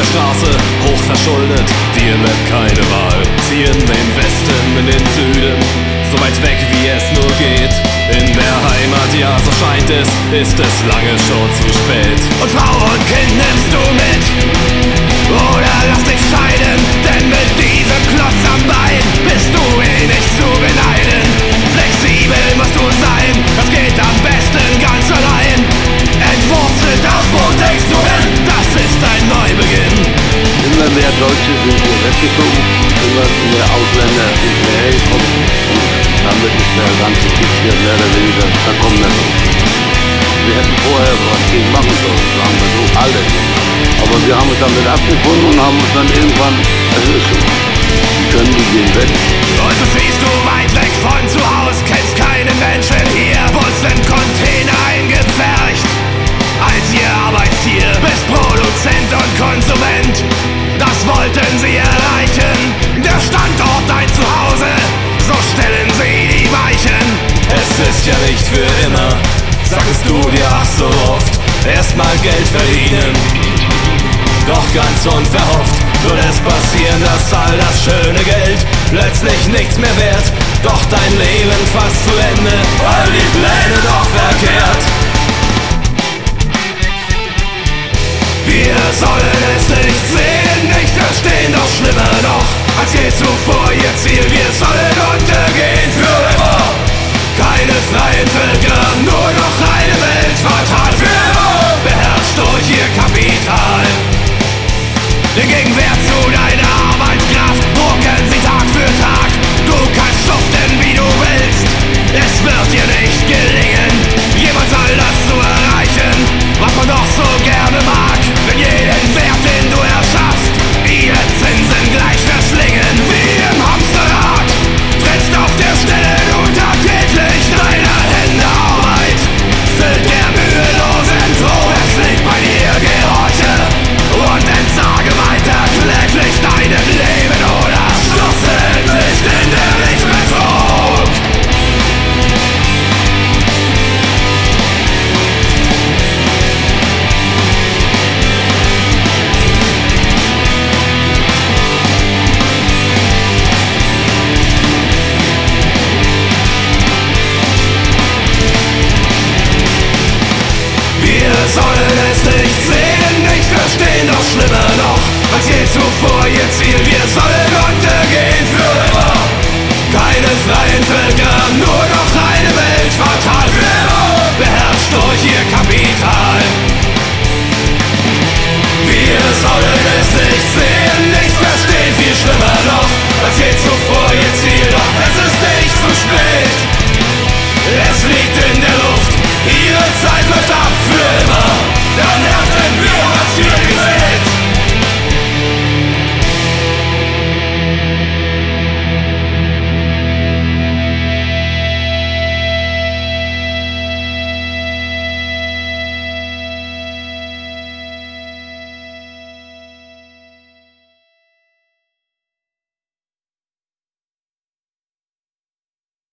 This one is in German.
der Straße, hochverschuldet, dir bleibt keine Wahl. Zieh in den Westen, in den Süden, so weit weg wie es nur geht. In der Heimat, ja, so scheint es, ist es lange schon zu spät. Und Frau und Kind nimmst du mit, oder lass dich scheiden, denn mit diesem Klotz am Bein bist du nicht zu beneiden. Flexibel musst du sein, das geht am besten ganz allein. Entwurzelt auch, wo denkst du hin, das ist ein Neubeginn. Immer mehr Deutsche sind hier weggezogen, immer mehr Ausländer sind hierher gekommen und damit ist der ganze Krieg hier mehr oder weniger verkommen. Wir hätten vorher was gegen machen sollen, sagen wir so, alle. Aber wir haben uns damit abgefunden und haben uns dann irgendwann, es ist so, die können die gehen weg. Und so siehst du weit weg von zu Hause, kennst keinen Menschen hier, wurdest in Container eingepfercht. Als ihr Arbeitstier bist Produzent und Konsument, das wollten sie erreichen. Der Standort dein Zuhause, so stellen sie die Weichen. Es ist ja nicht für immer, sagst du dir ach so oft, erstmal Geld verdienen. Doch ganz unverhofft wird es passieren, dass all das schöne Geld plötzlich nichts mehr wert. Doch dein Leben fast zu Ende, all die Pläne doch verkehrt. Wir sollen es nicht sehen, nicht verstehen, doch schlimmer noch als je zuvor ihr Ziel. Wir sollen untergehen für immer. Keine freien Völker, nur noch eine Welt verteilt für immer. Beherrscht durch ihr Kapital. Den Gegenwert zu deiner Arbeitskraft drucken sie Tag für Tag. Du kannst schuften, wie du willst, es wird dir nicht gelingen, jemals all das zu erreichen, was man doch so gerne mag.